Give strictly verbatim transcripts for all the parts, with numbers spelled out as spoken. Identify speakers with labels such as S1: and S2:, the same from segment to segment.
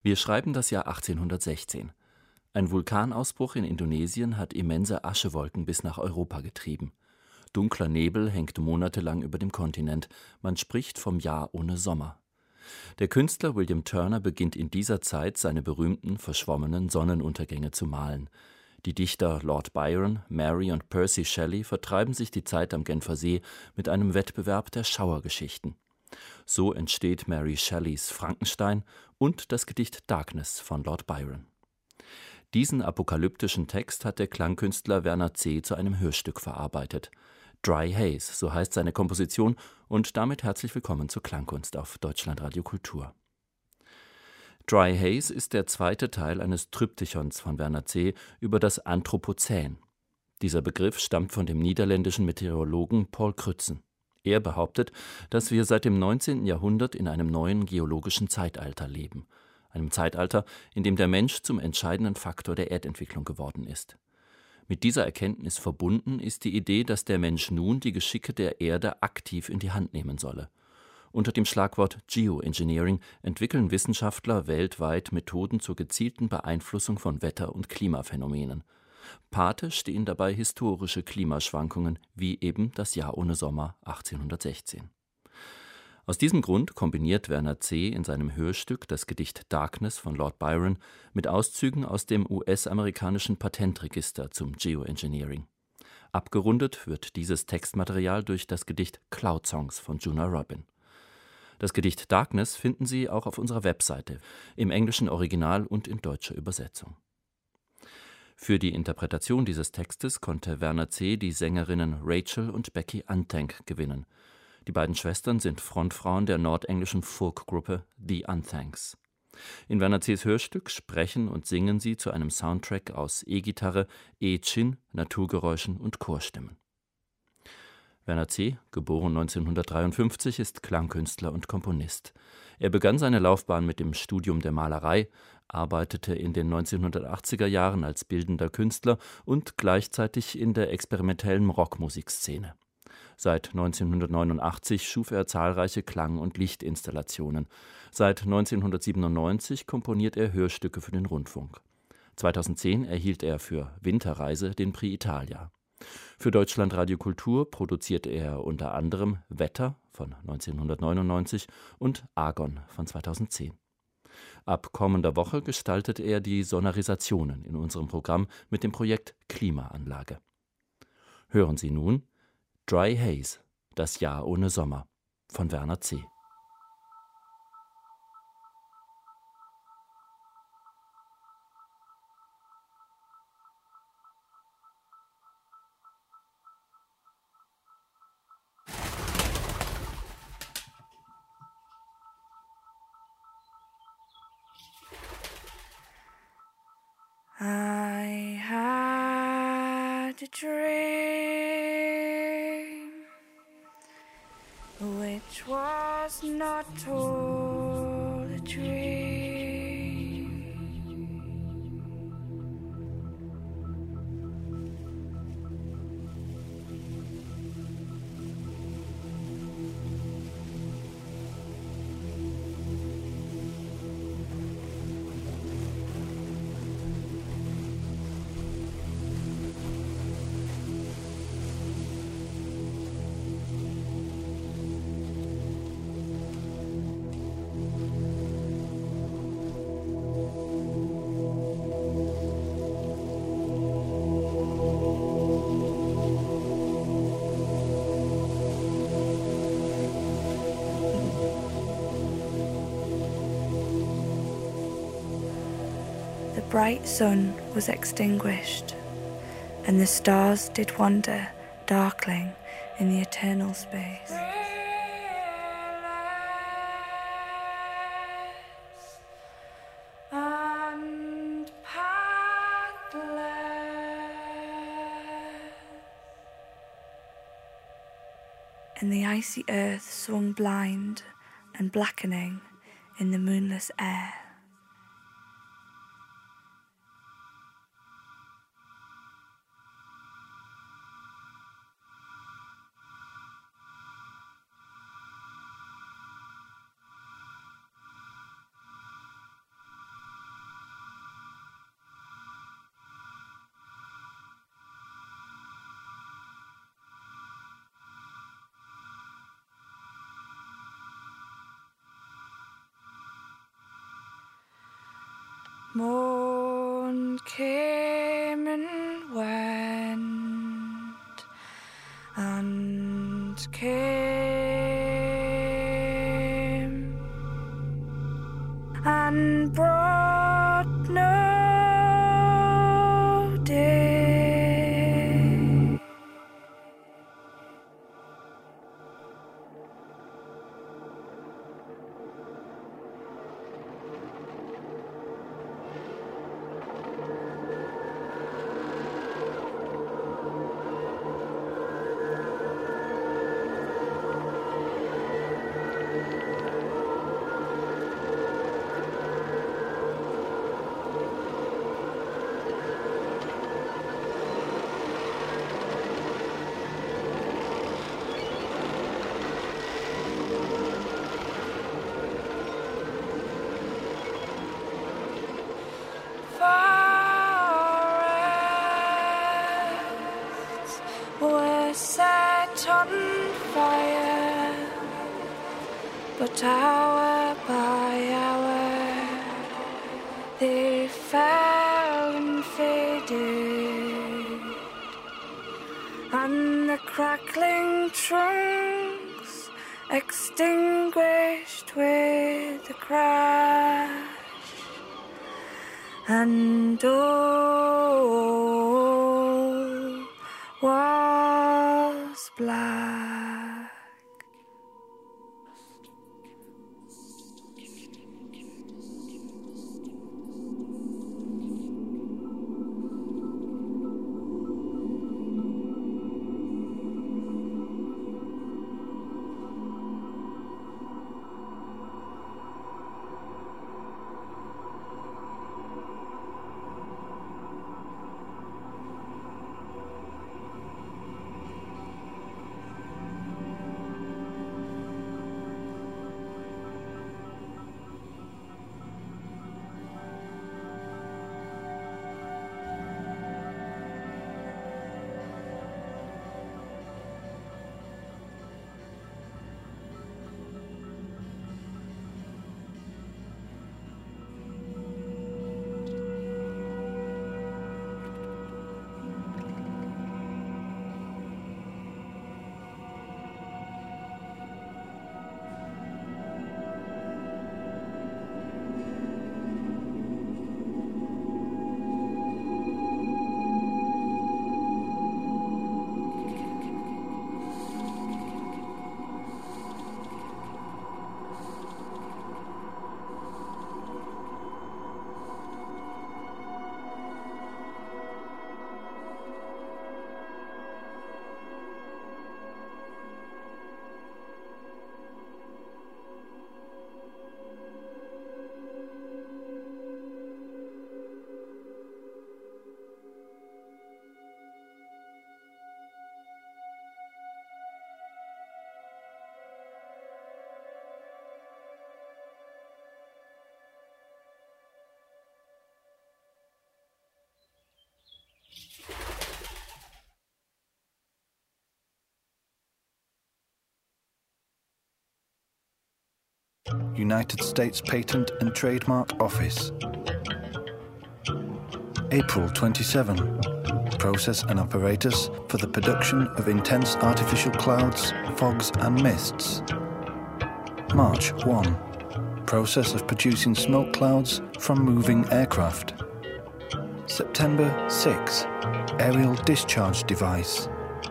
S1: Wir schreiben das Jahr achtzehnhundertsechzehn. Ein Vulkanausbruch in Indonesien hat immense Aschewolken bis nach Europa getrieben. Dunkler Nebel hängt monatelang über dem Kontinent. Man spricht vom Jahr ohne Sommer. Der Künstler William Turner beginnt in dieser Zeit seine berühmten, verschwommenen Sonnenuntergänge zu malen. Die Dichter Lord Byron, Mary und Percy Shelley vertreiben sich die Zeit am Genfersee mit einem Wettbewerb der Schauergeschichten. So entsteht Mary Shelleys Frankenstein und das Gedicht Darkness von Lord Byron. Diesen apokalyptischen Text hat der Klangkünstler Werner C. zu einem Hörstück verarbeitet. Dry Haze, so heißt seine Komposition, und damit herzlich willkommen zur Klangkunst auf Deutschlandradio Kultur. Dry Haze ist der zweite Teil eines Triptychons von Werner C. über das Anthropozän. Dieser Begriff stammt von dem niederländischen Meteorologen Paul Crutzen. Er behauptet, dass wir seit dem neunzehnten Jahrhundert in einem neuen geologischen Zeitalter leben. Einem Zeitalter, in dem der Mensch zum entscheidenden Faktor der Erdentwicklung geworden ist. Mit dieser Erkenntnis verbunden ist die Idee, dass der Mensch nun die Geschicke der Erde aktiv in die Hand nehmen solle. Unter dem Schlagwort Geoengineering entwickeln Wissenschaftler weltweit Methoden zur gezielten Beeinflussung von Wetter- und Klimaphänomenen. Pate stehen dabei historische Klimaschwankungen, wie eben das Jahr ohne Sommer achtzehnhundertsechzehn. Aus diesem Grund kombiniert Werner C. in seinem Hörstück das Gedicht Darkness von Lord Byron mit Auszügen aus dem U S-amerikanischen Patentregister zum Geoengineering. Abgerundet wird dieses Textmaterial durch das Gedicht Cloud Songs von Junor Robin. Das Gedicht Darkness finden Sie auch auf unserer Webseite, im englischen Original und in deutscher Übersetzung. Für die Interpretation dieses Textes konnte Werner C. die Sängerinnen Rachel und Becky Unthank gewinnen. Die beiden Schwestern sind Frontfrauen der nordenglischen Folkgruppe The Unthanks. In Werner C.'s Hörstück sprechen und singen sie zu einem Soundtrack aus E-Gitarre, E-Chin, Naturgeräuschen und Chorstimmen. Werner C., geboren neunzehnhundertdreiundfünfzig, ist Klangkünstler und Komponist. Er begann seine Laufbahn mit dem Studium der Malerei, arbeitete in den neunzehnhundertachtziger Jahren als bildender Künstler und gleichzeitig in der experimentellen Rockmusikszene. Seit neunzehnhundertneunundachtzig schuf er zahlreiche Klang- und Lichtinstallationen. Seit neunzehnhundertsiebenundneunzig komponiert er Hörstücke für den Rundfunk. zweitausendzehn erhielt er für Winterreise den Prix Italia. Für Deutschlandradio Kultur produzierte er unter anderem Wetter von neunzehnhundertneunundneunzig und Argon von zweitausendzehn. Ab kommender Woche gestaltet er die Sonorisationen in unserem Programm mit dem Projekt Klimaanlage. Hören Sie nun Dry Haze, das Jahr ohne Sommer von Werner C.
S2: I had a dream which was not all a dream. The bright sun was extinguished, and the stars did wander darkling in the eternal space. And pathless, and the icy earth swung blind and blackening in the moonless air. Morn came and went, and came and brought no day. Forests were set on fire, but hour by hour they fell and faded, and the crackling trunks extinguished with a crash. And all was black.
S3: United States Patent and Trademark Office. April twenty-seventh. Process and apparatus for the production of intense artificial clouds, fogs and mists. March first. Process of producing smoke clouds from moving aircraft. September sixth. Aerial discharge device.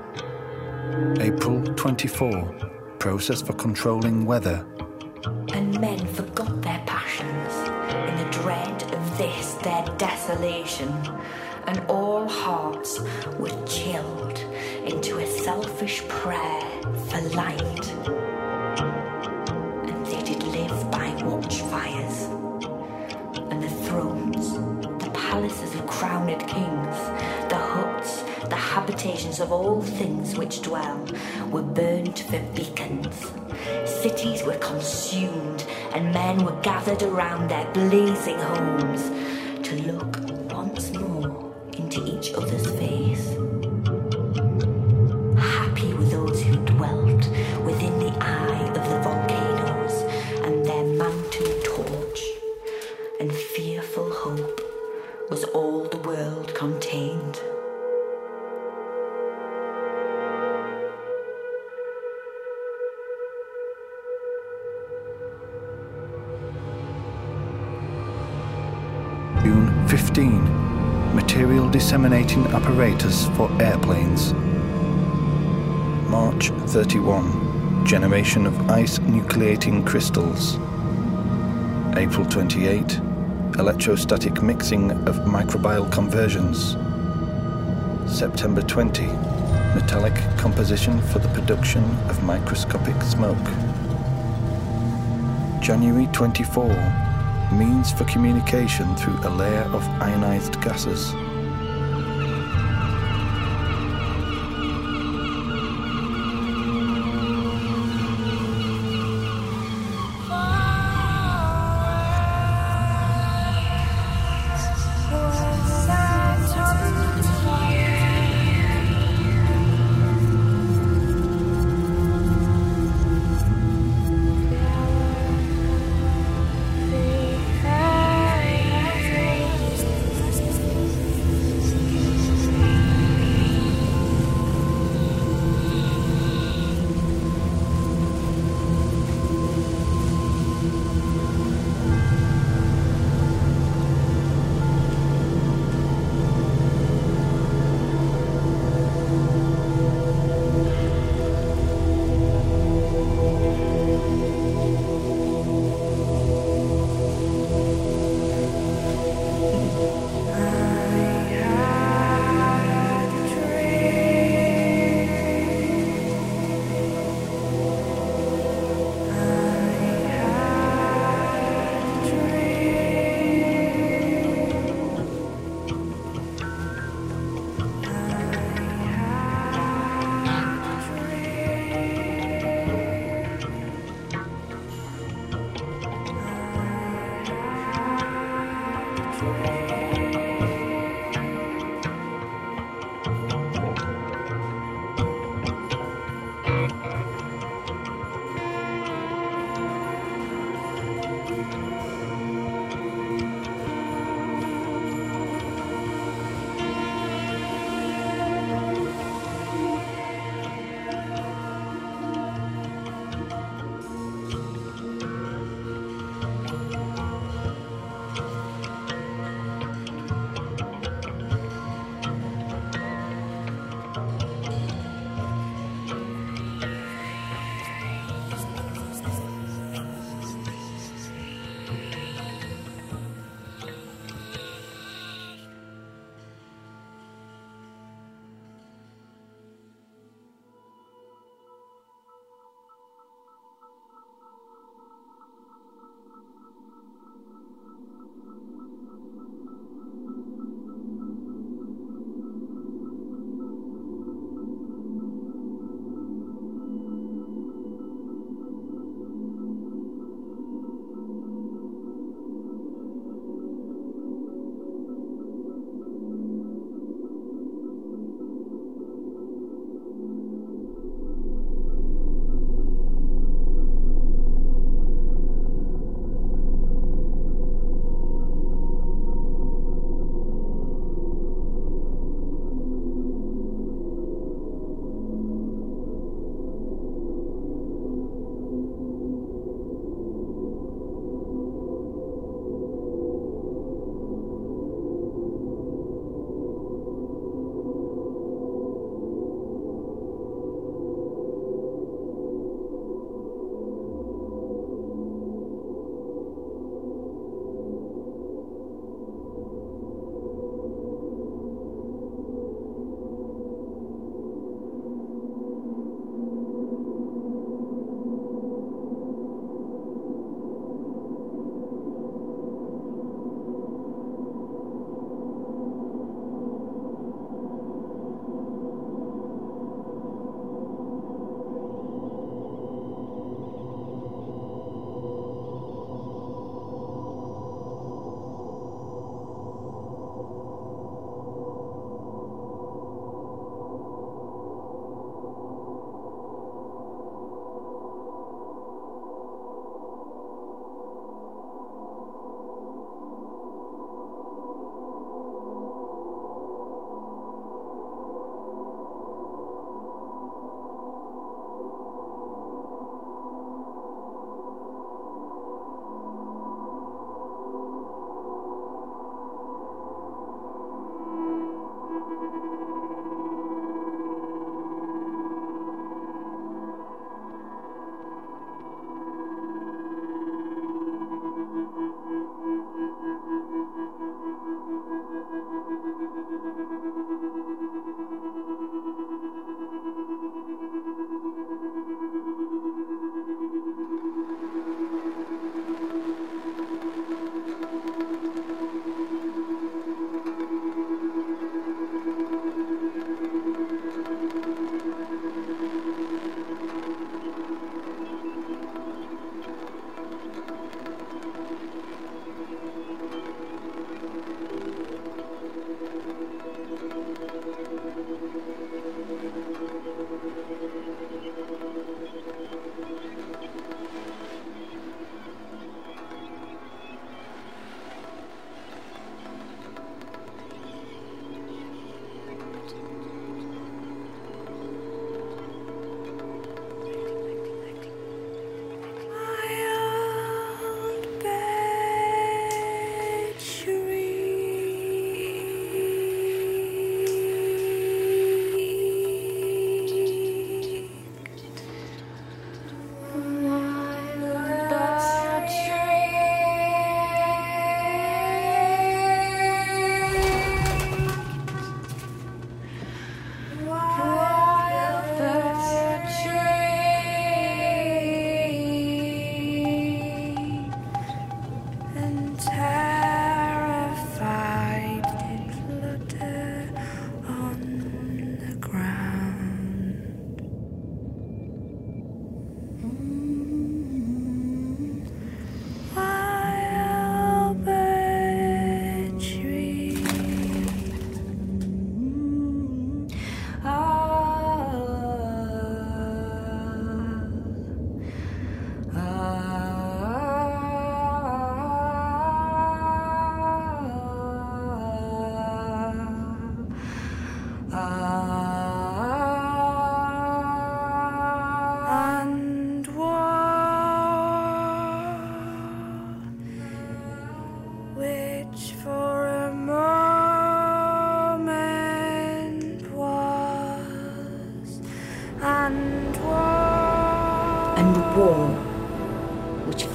S3: April twenty-fourth. Process for controlling weather.
S4: And men forgot their passions in the dread of this their desolation, and all hearts were chilled into a selfish prayer for light. And they did live by watchfires, and the thrones, the palaces of crowned kings, the huts, the habitations of all things which dwell, were burnt for beacons. Cities were consumed, and men were gathered around their blazing homes to look once more into each other's face. Happy were those who dwelt within the eye of the volcanoes and their mountain torch, and fearful hope
S3: June fifteen. Material disseminating apparatus for airplanes. March thirty-one. Generation of ice nucleating crystals. April twenty-eighth. Electrostatic mixing of microbial conversions. September twentieth. Metallic composition for the production of microscopic smoke. January twenty-fourth. Means for communication through a layer of ionized gases.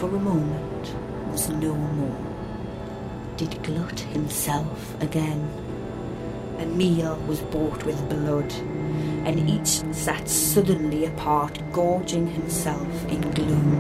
S4: for a moment was no more. Did glut himself again. A meal was bought with blood, and each sat suddenly apart, gorging himself in gloom.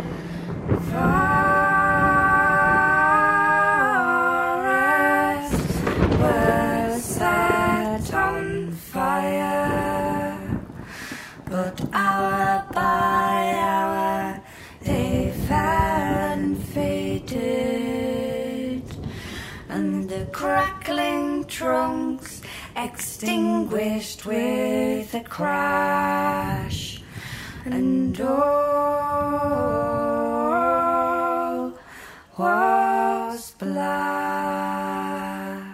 S2: Forests were set on fire, but hour by hour they fell and faded, and the crackling trunks extinguished with a crash, and all was black.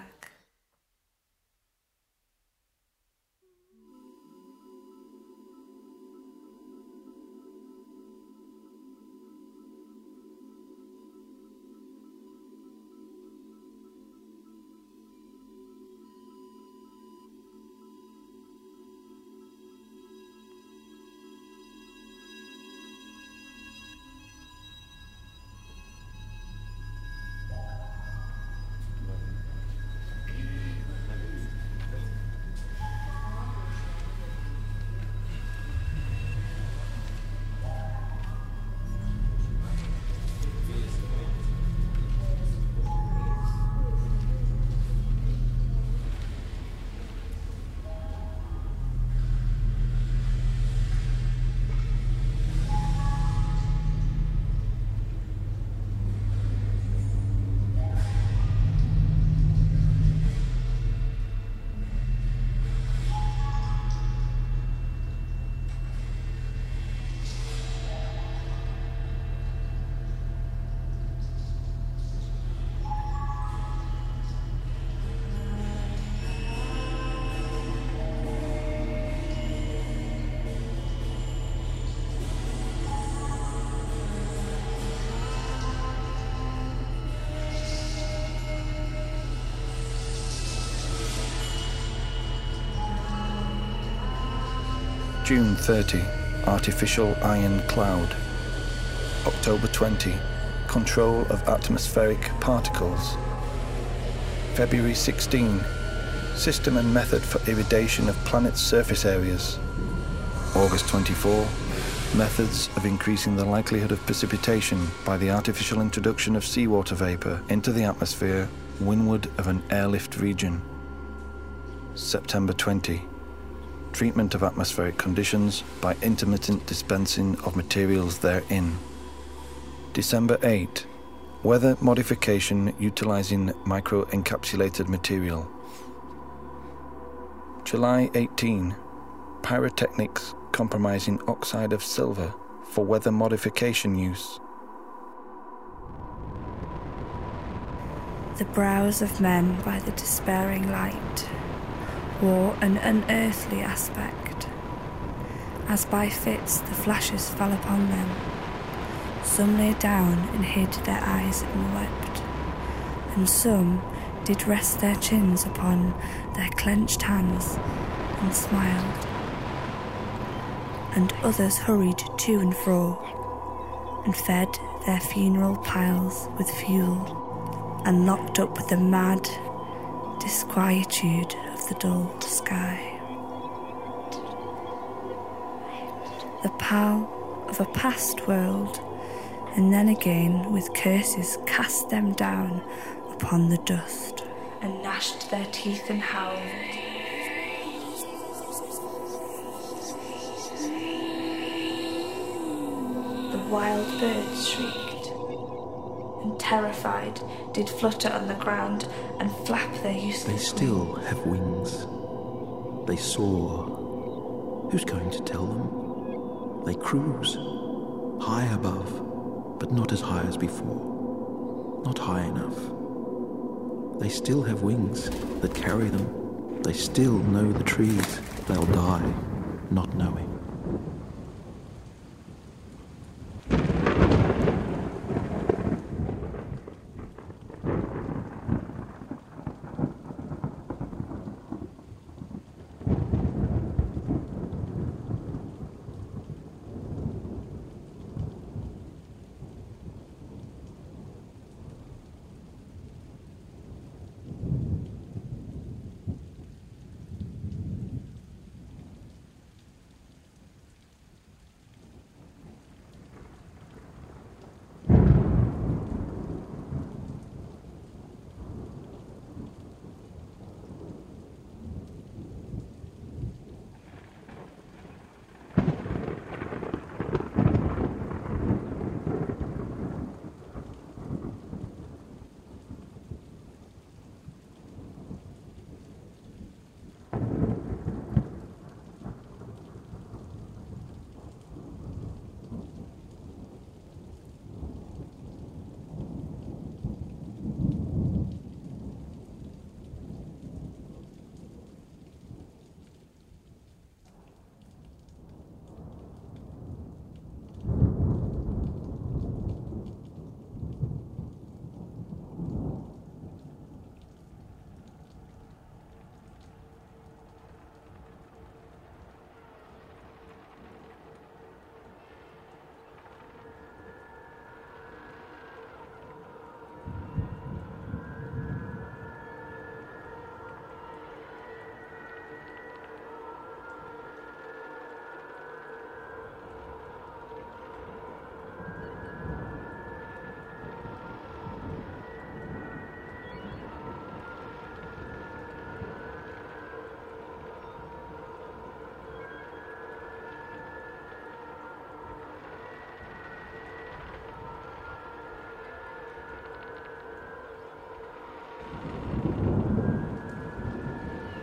S3: June thirtieth, artificial iron cloud. October twentieth, control of atmospheric particles. February sixteenth, system and method for irradiation of planet's surface areas. August twenty-fourth, methods of increasing the likelihood of precipitation by the artificial introduction of seawater vapor into the atmosphere windward of an airlift region. September twentieth, treatment of atmospheric conditions by intermittent dispensing of materials therein. December eighth, weather modification utilizing microencapsulated material. July eighteenth, pyrotechnics compromising oxide of silver for weather modification use.
S2: The brows of men by the despairing light wore an unearthly aspect. As by fits the flashes fell upon them, some lay down and hid their eyes and wept, and some did rest their chins upon their clenched hands and smiled, and others hurried to and fro and fed their funeral piles with fuel, and locked up the mad disquietude of the dull sky. The pall of a past world, and then again with curses cast them down upon the dust, and gnashed their teeth and howled. The wild birds shrieked, and terrified did flutter on the ground and flap their useless
S5: They still
S2: wings.
S5: have wings. They soar. Who's going to tell them? They cruise, high above, but not as high as before. Not high enough. They still have wings that carry them. They still know the trees. They'll die, not knowing.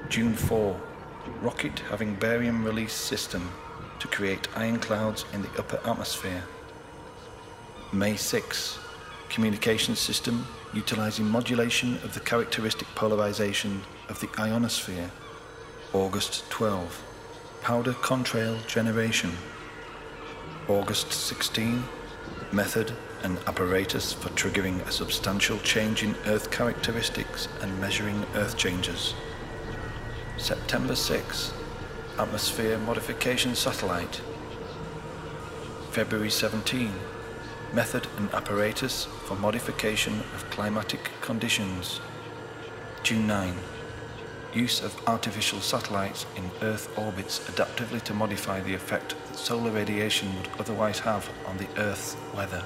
S3: June fourth, rocket having barium release system to create ion clouds in the upper atmosphere. May sixth, communication system utilizing modulation of the characteristic polarization of the ionosphere. August twelfth, powder contrail generation. August sixteenth, method and apparatus for triggering a substantial change in Earth characteristics and measuring Earth changes. September sixth, atmosphere modification satellite. February seventeenth, method and apparatus for modification of climatic conditions. June ninth, use of artificial satellites in Earth orbits adaptively to modify the effect that solar radiation would otherwise have on the Earth's weather.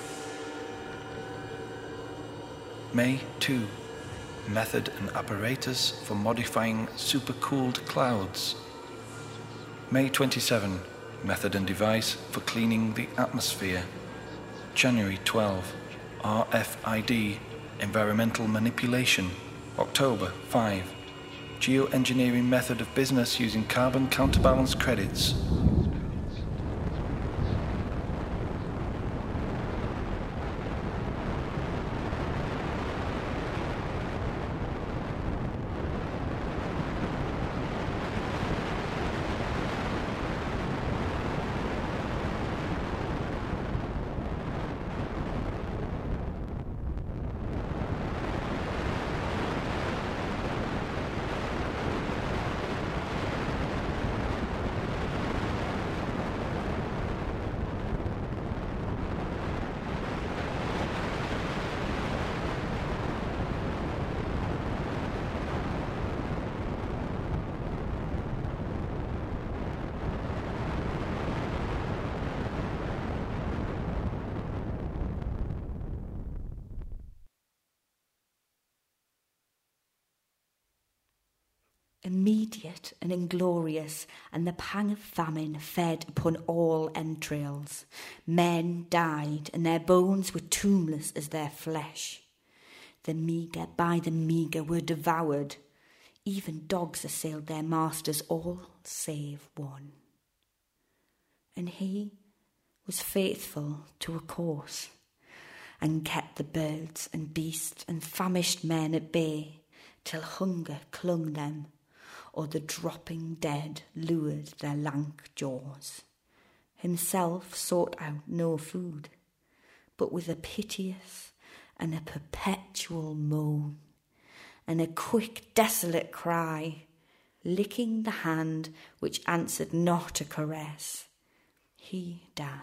S3: May second, method and apparatus for modifying supercooled clouds. May twenty-seventh, method and device for cleaning the atmosphere. January twelfth, R F I D, environmental manipulation. October fifth, geoengineering method of business using carbon counterbalance credits.
S4: Immediate and inglorious, and the pang of famine fed upon all entrails. Men died, and their bones were tombless as their flesh. The meagre by the meagre were devoured. Even dogs assailed their masters, all save one. And he was faithful to a course, and kept the birds and beasts and famished men at bay, till hunger clung them, or the dropping dead lured their lank jaws. Himself sought out no food, but with a piteous and a perpetual moan, and a quick desolate cry, licking the hand which answered not a caress, he died.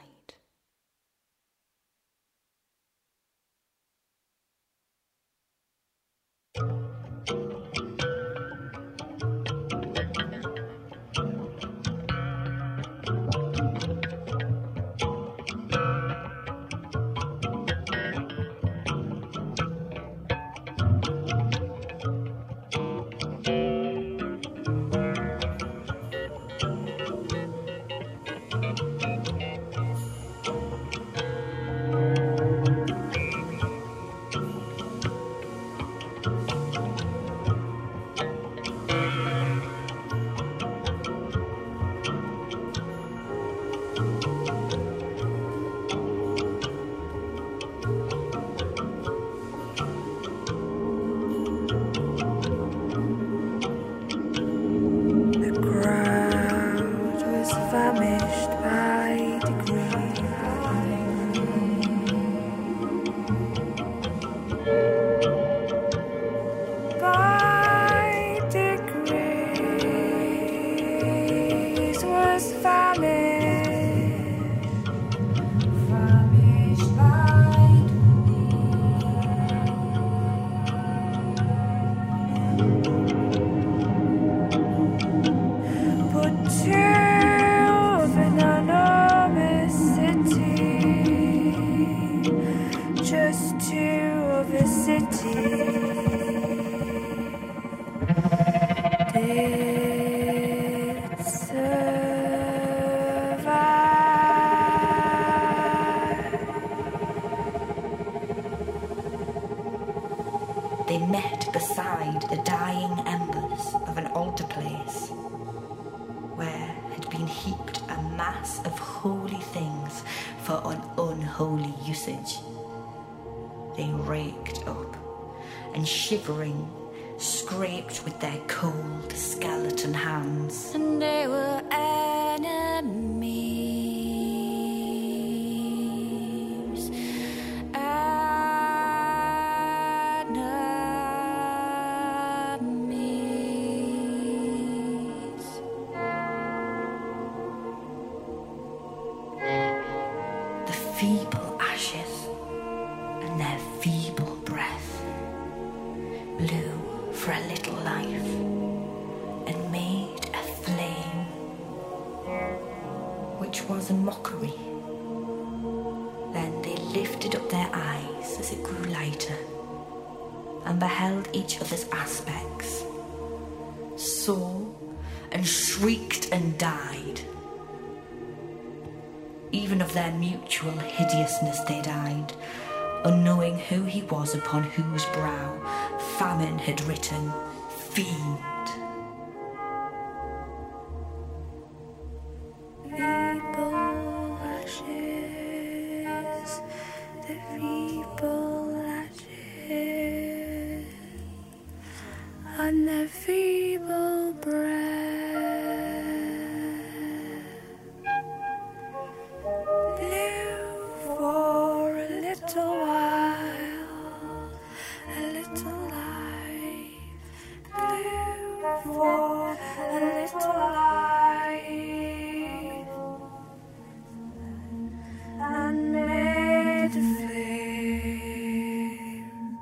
S4: they met beside the dying embers of an altar place where had been heaped a mass of holy things for an unholy usage. They raked up and shivering scraped with their cold skeleton hands.
S2: And they were enemies.
S4: Feeble ashes and their feeble breath blew for a little life and made a flame which was a mockery. Then they lifted up their eyes as it grew lighter and beheld each other's aspects, saw and shrieked and died. Even of their mutual hideousness they died, unknowing who he was upon whose brow famine had written, Fiend.
S2: Feeble ashes, the feeble ashes, and the feeble breath. For a little while, a little life, blew for a little life, and made a flame.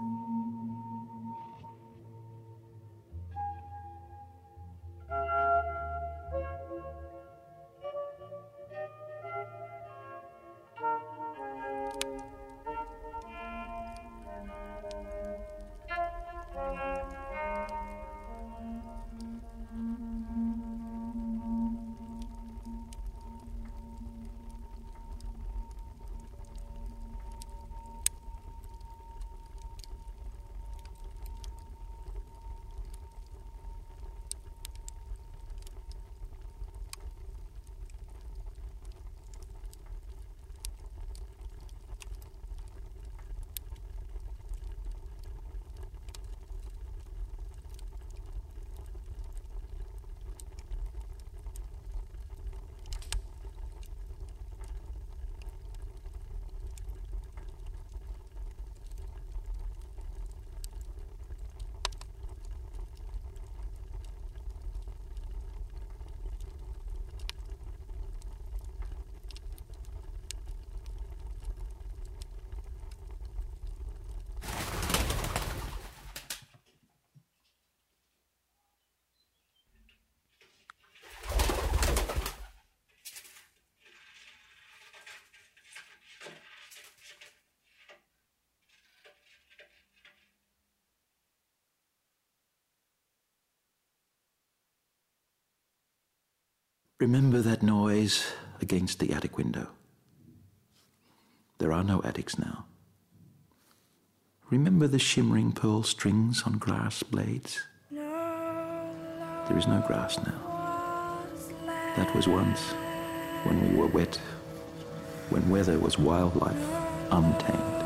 S5: Remember that noise against the attic window? There are no attics now. Remember the shimmering pearl strings on grass blades? There is no grass now. That was once, when we were wet, when weather was wildlife, untamed.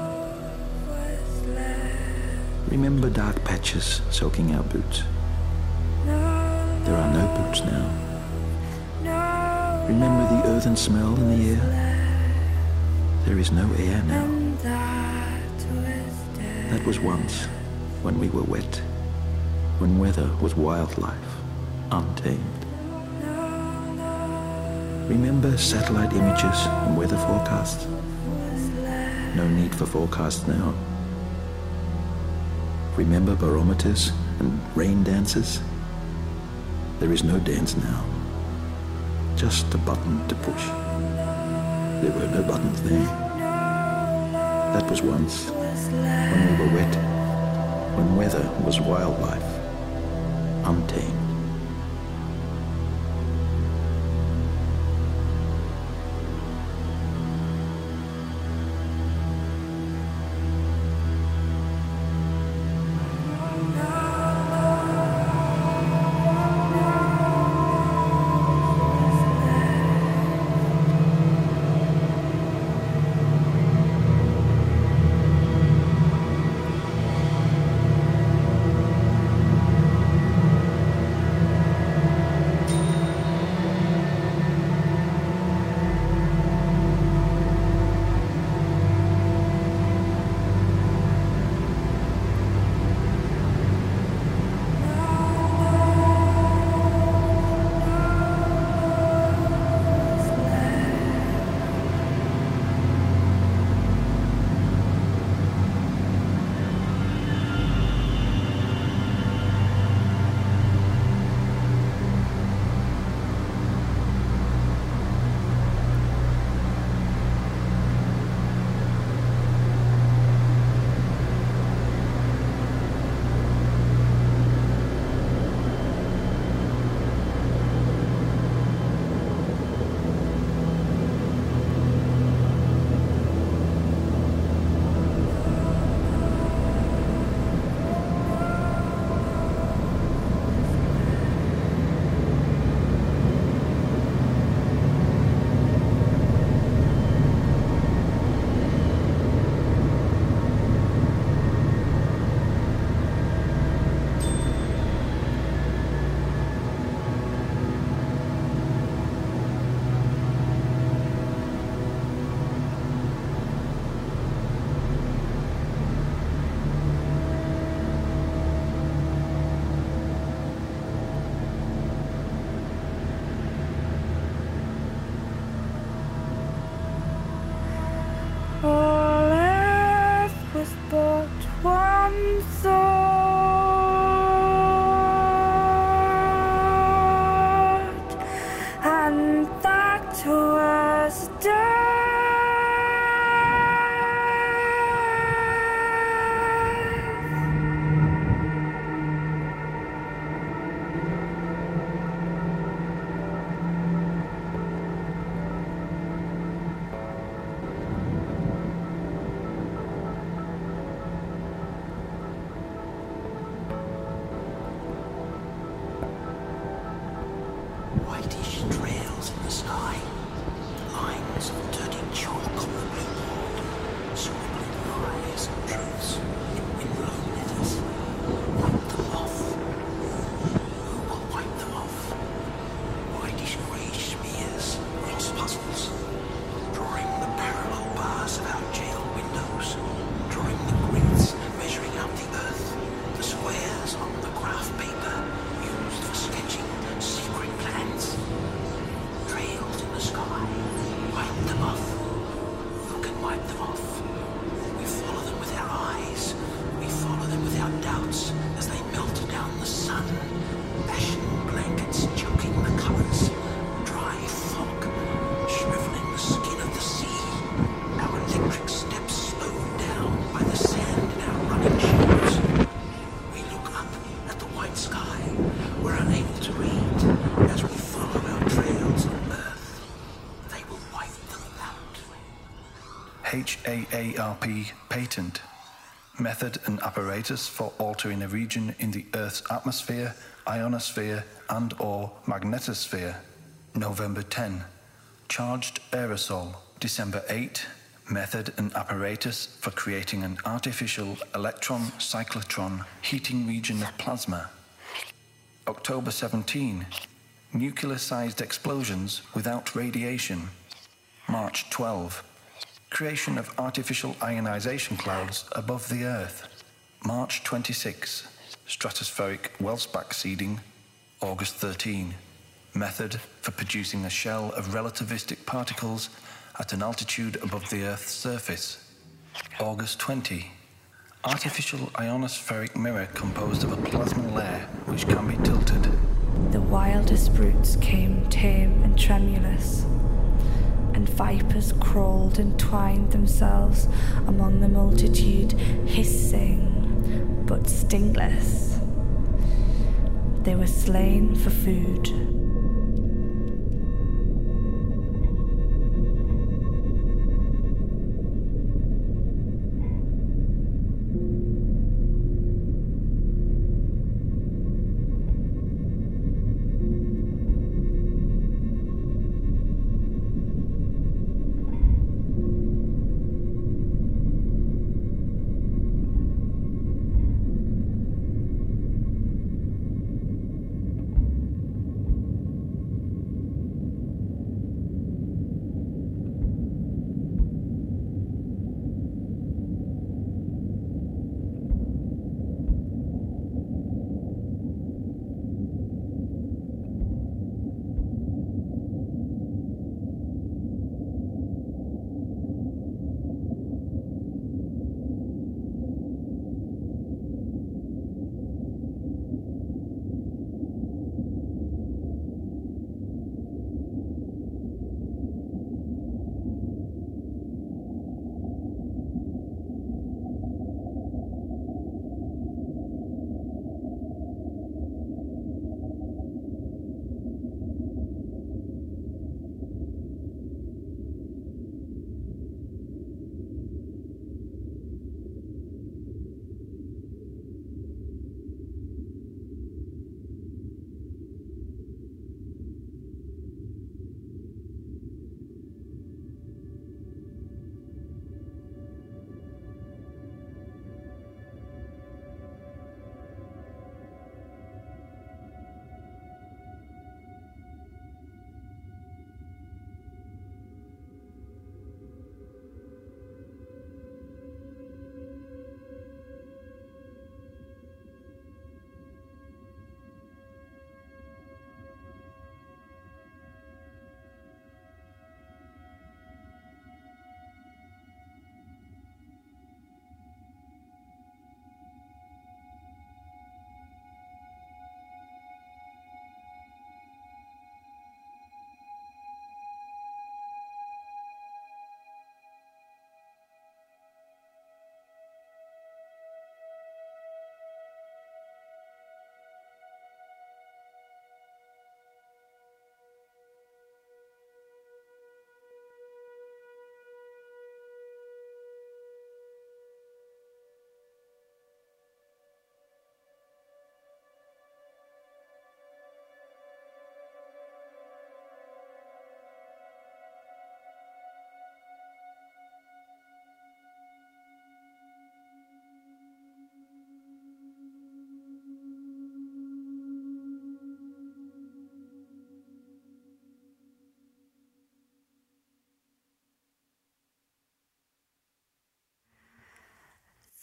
S5: Remember dark patches soaking our boots? There are no boots now. Remember the earthen smell in the air? There is no air now. That was once, when we were wet, when weather was wildlife, untamed. Remember satellite images and weather forecasts? No need for forecasts now. Remember barometers and rain dances? There is no dance now. Just a button to push. There were no buttons then. That was once, when we were wet, when weather was wildlife, untamed. sky. Lines of dirty chalk on the blue board, scribbling lies and truths in, in blue letters. Wipe them off. Who will wipe them off? Whitish grey smears, cross puzzles, drawing the parallel bars of our jail windows, drawing the grids measuring out the earth, the squares on the graph paper used for sketching secret plans. Trails in the sky, wipe them off. Who can wipe them off? We follow them with our eyes. We follow them with our doubts as they melt down the sun. Ashen blankets choking the colors. Dry fog shriveling the skin of the sea. Our electric steps slowed down by the sand in our running shoes. We look up at the white sky. We're unable to read as we follow our trails on earth. They will wipe them out.
S3: H A A R P patent. Method and apparatus for altering a region in the Earth's atmosphere, ionosphere and or magnetosphere. November tenth. Charged aerosol. December eighth. Method and apparatus for creating an artificial electron cyclotron heating region of plasma. October seventeenth. Nuclear-sized explosions without radiation. March twelfth. Creation of artificial ionization clouds above the Earth. March twenty-sixth. Stratospheric Welsbach seeding. August thirteenth. Method for producing a shell of relativistic particles at an altitude above the Earth's surface. August twentieth. Artificial ionospheric mirror composed of a plasma layer which can be tilted.
S2: The wildest brutes came tame and tremulous, and vipers crawled and twined themselves among the multitude, hissing but stingless. They were slain for food.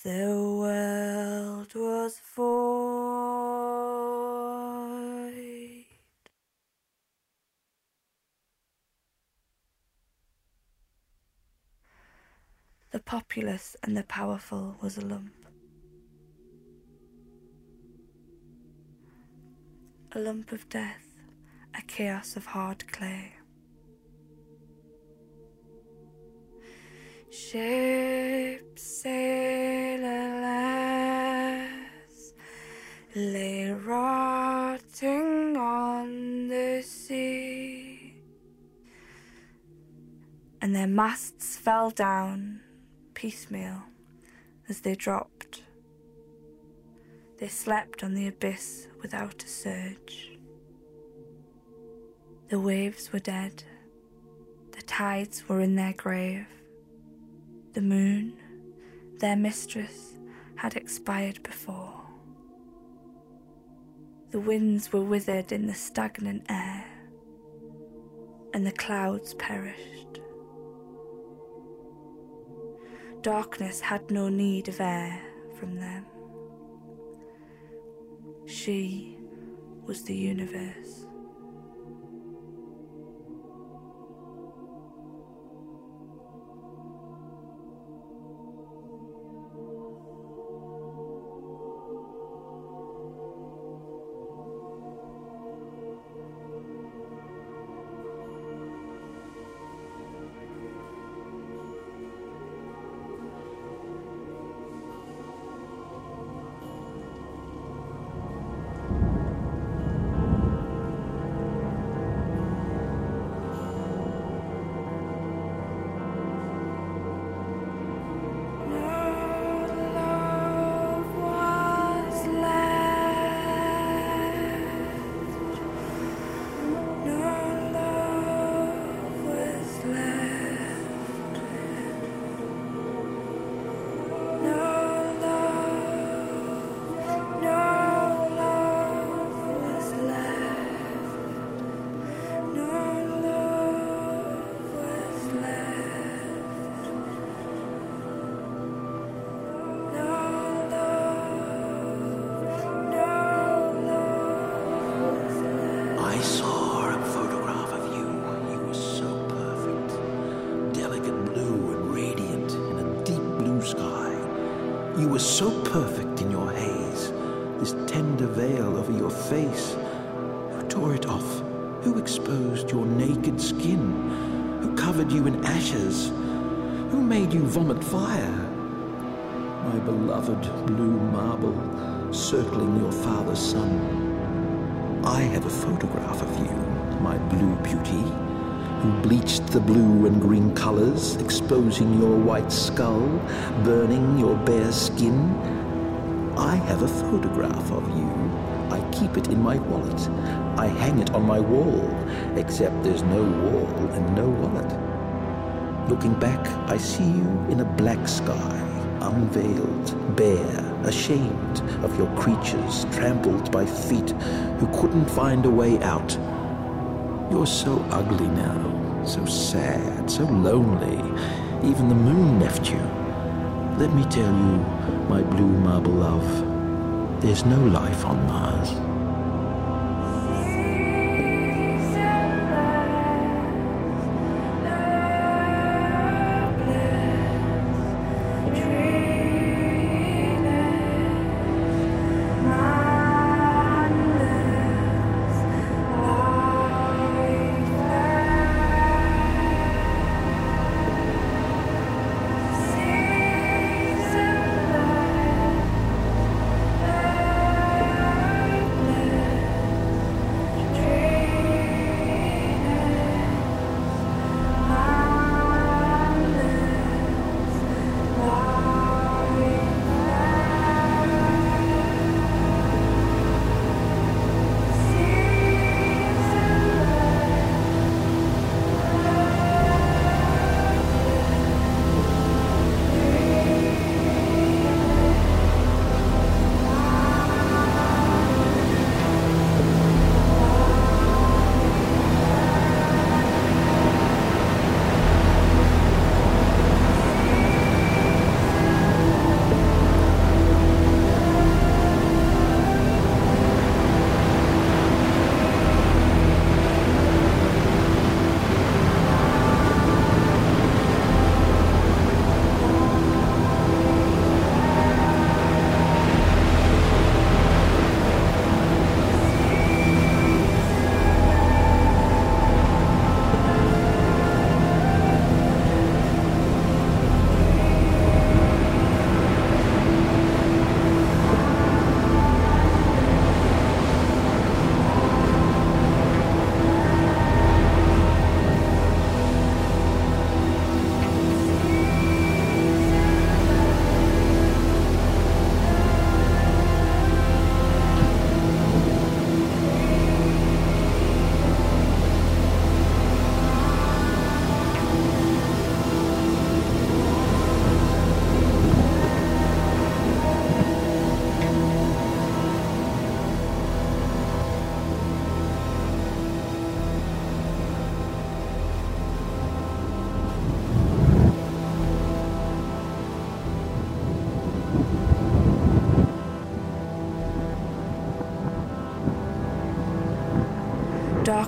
S2: the world was void. The populous and the powerful was a lump. A lump of death, a chaos of hard clay. Ships sailorless lay rotting on the sea, and their masts fell down piecemeal as they dropped. They slept on the abyss without a surge. The waves were dead. The tides were in their grave. The moon, their mistress, had expired before. The winds were withered in the stagnant air, and the clouds perished. Darkness had no need of air from them. She was the universe.
S5: You were so perfect in your haze, this tender veil over your face. Who tore it off? Who exposed your naked skin? Who covered you in ashes? Who made you vomit fire? My beloved blue marble, circling your father's son. I have a photograph of you, my blue beauty, who bleached the blue and green colors, exposing your white skull, burning your bare skin. I have a photograph of you. I keep it in my wallet. I hang it on my wall, except there's no wall and no wallet. Looking back, I see you in a black sky, unveiled, bare, ashamed of your creatures trampled by feet who couldn't find a way out. You're so ugly now, so sad, so lonely. Even the moon left you. Let me tell you, my blue marble love, there's no life on Mars.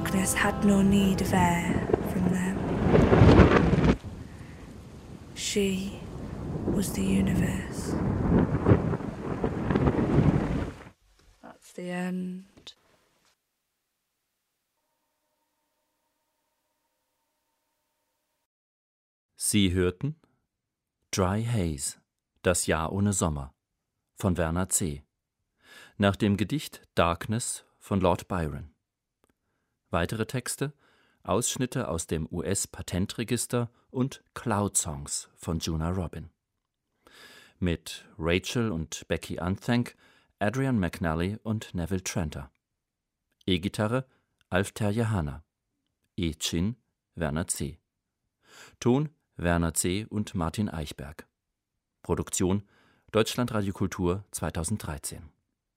S2: darkness had no need of air from them. She was the universe. That's the end.
S1: Sie hörten Dry Haze, das Jahr ohne Sommer von Werner C. nach dem Gedicht Darkness von Lord Byron. Weitere Texte, Ausschnitte aus dem U S-Patentregister und Cloud Songs von Juna Robin. Mit Rachel und Becky Unthank, Adrian McNally und Neville Tranter. E-Gitarre Alf Terje-Hanna. E-Chin Werner C. Ton Werner C. und Martin Eichberg. Produktion Deutschlandradio Kultur zweitausenddreizehn.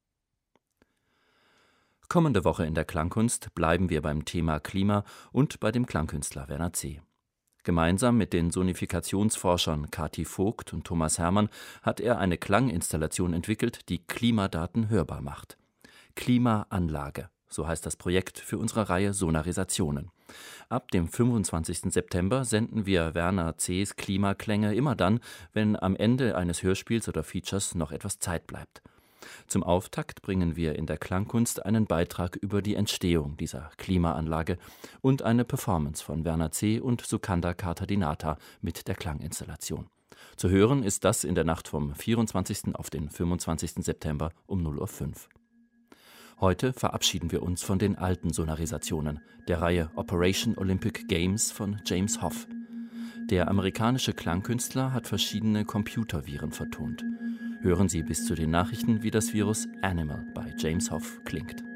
S1: Kommende Woche in der Klangkunst bleiben wir beim Thema Klima und bei dem Klangkünstler Werner C. Gemeinsam mit den Sonifikationsforschern Kati Vogt und Thomas Hermann hat er eine Klanginstallation entwickelt, die Klimadaten hörbar macht. Klimaanlage, so heißt das Projekt für unsere Reihe Sonarisationen. Ab dem fünfundzwanzigsten September senden wir Werner C.'s Klimaklänge immer dann, wenn am Ende eines Hörspiels oder Features noch etwas Zeit bleibt. Zum Auftakt bringen wir in der Klangkunst einen Beitrag über die Entstehung dieser Klimaanlage und eine Performance von Werner C. und Sukanda Kartadinata mit der Klanginstallation. Zu hören ist das in der Nacht vom vierundzwanzigsten auf den fünfundzwanzigsten September um null Uhr fünf. Heute verabschieden wir uns von den alten Sonarisationen, der Reihe Operation Olympic Games von James Hoff. Der amerikanische Klangkünstler hat verschiedene Computerviren vertont. Hören Sie bis zu den Nachrichten, wie das Virus Animal bei James Hoff klingt.